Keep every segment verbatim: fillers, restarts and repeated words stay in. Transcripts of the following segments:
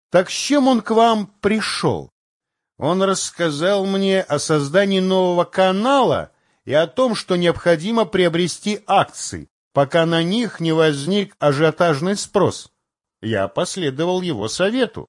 Так с чем он к вам пришел? Он рассказал мне о создании нового канала и о том, что необходимо приобрести акции, пока на них не возник ажиотажный спрос. Я последовал его совету.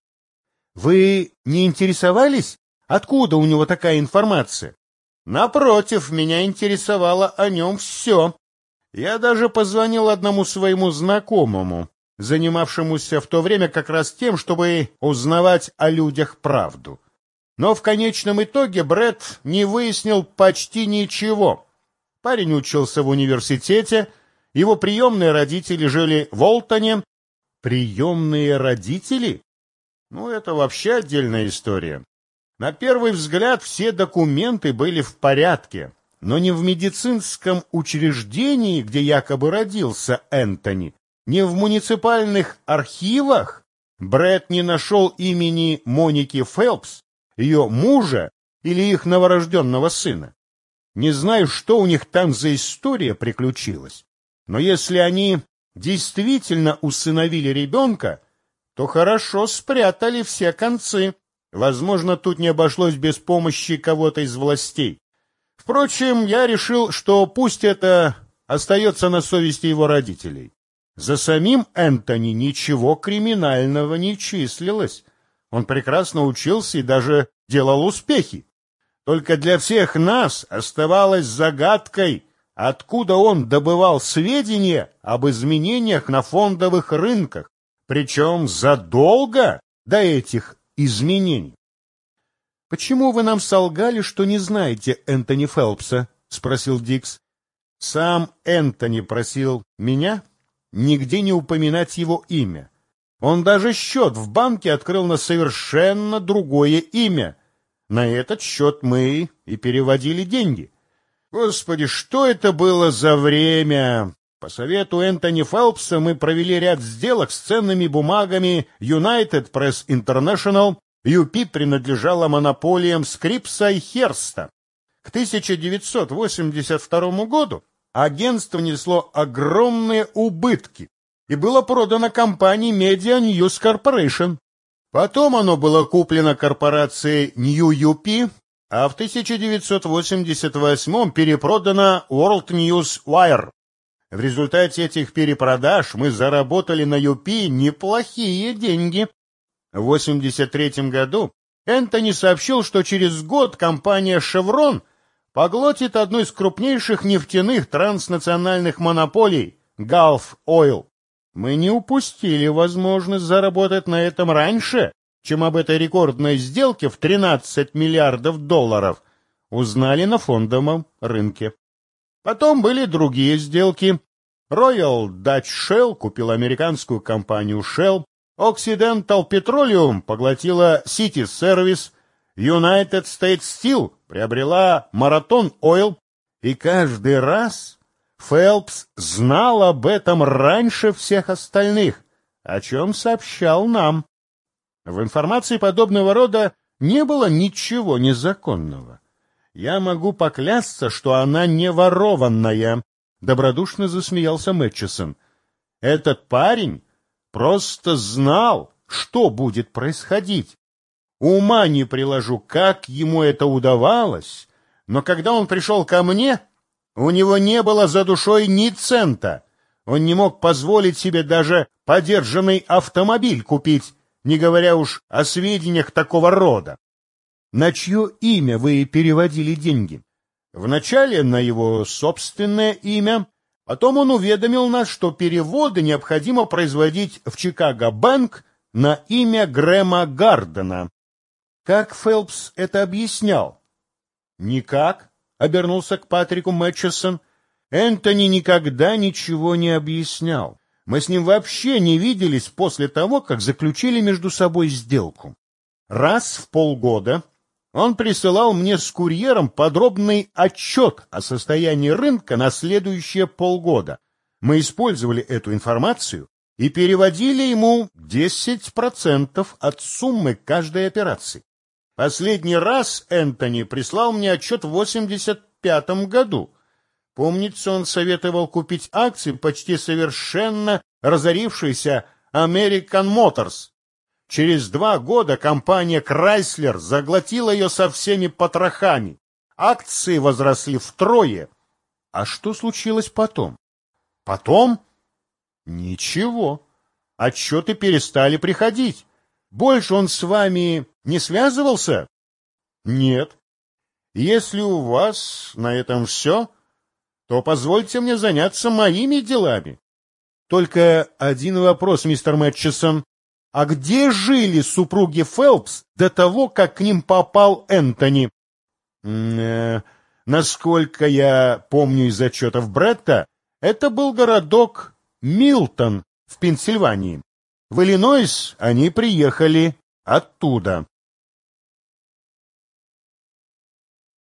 Вы не интересовались, откуда у него такая информация? Напротив, меня интересовало о нем все. Я даже позвонил одному своему знакомому, занимавшемуся в то время как раз тем, чтобы узнавать о людях правду. Но в конечном итоге Брэд не выяснил почти ничего. Парень учился в университете, его приемные родители жили в Олтоне. Приемные родители? Ну, это вообще отдельная история. На первый взгляд все документы были в порядке, но ни в медицинском учреждении, где якобы родился Энтони, ни в муниципальных архивах Брэд не нашел имени Моники Фелпс, ее мужа или их новорожденного сына. Не знаю, что у них там за история приключилась, но если они действительно усыновили ребенка, то хорошо спрятали все концы. Возможно, тут не обошлось без помощи кого-то из властей. Впрочем, я решил, что пусть это остается на совести его родителей. За самим Энтони ничего криминального не числилось. Он прекрасно учился и даже делал успехи. Только для всех нас оставалось загадкой, откуда он добывал сведения об изменениях на фондовых рынках, причем задолго до этих изменений. — Почему вы нам солгали, что не знаете Энтони Фелпса? — спросил Дикс. — Сам Энтони просил меня нигде не упоминать его имя. Он даже счет в банке открыл на совершенно другое имя. На этот счет мы и переводили деньги. Господи, что это было за время! По совету Энтони Фелпса мы провели ряд сделок с ценными бумагами United Press International. ю пи принадлежала монополиям Скрипса и Херста. К тысяча девятьсот восемьдесят второму году агентство несло огромные убытки и было продано компании Media News Corporation. Потом оно было куплено корпорацией New ю пи, а в тысяча девятьсот восемьдесят восьмом перепродано World News Wire. В результате этих перепродаж мы заработали на ю пи неплохие деньги. В восемьдесят третьем году Энтони сообщил, что через год компания Chevron поглотит одну из крупнейших нефтяных транснациональных монополий – Gulf Oil. Мы не упустили возможность заработать на этом раньше, чем об этой рекордной сделке в тринадцать миллиардов долларов узнали на фондовом рынке. Потом были другие сделки. Royal Dutch Shell купил американскую компанию Shell, Occidental Petroleum поглотила City Service, United States Steel приобрела Marathon Oil, и каждый раз Фелпс знал об этом раньше всех остальных, о чем сообщал нам. В информации подобного рода не было ничего незаконного. Я могу поклясться, что она не ворованная, — добродушно засмеялся Мэтчисон. Этот парень просто знал, что будет происходить. Ума не приложу, как ему это удавалось, но когда он пришел ко мне, у него не было за душой ни цента. Он не мог позволить себе даже подержанный автомобиль купить, не говоря уж о сведениях такого рода. На чье имя вы переводили деньги? Вначале на его собственное имя, потом он уведомил нас, что переводы необходимо производить в Чикаго-банк на имя Грэма Гардена. Как Фелпс это объяснял? Никак, обернулся к Патрику Мэтчисон. Энтони никогда ничего не объяснял. Мы с ним вообще не виделись после того, как заключили между собой сделку. Раз в полгода он присылал мне с курьером подробный отчет о состоянии рынка на следующие полгода. Мы использовали эту информацию и переводили ему десять процентов от суммы каждой операции. Последний раз Энтони прислал мне отчет в восемьдесят пятом году. Помнится, он советовал купить акции почти совершенно разорившейся American Motors. Через два года компания Chrysler заглотила ее со всеми потрохами. Акции возросли втрое. А что случилось потом? Потом? Ничего. Отчеты перестали приходить. Больше он с вами не связывался? Нет. Если у вас на этом все, то позвольте мне заняться моими делами. Только один вопрос, мистер Мэтчисон. А где жили супруги Фелпс до того, как к ним попал Энтони? Э, насколько я помню из отчетов Бретта, это был городок Милтон в Пенсильвании. В Иллинойс они приехали оттуда.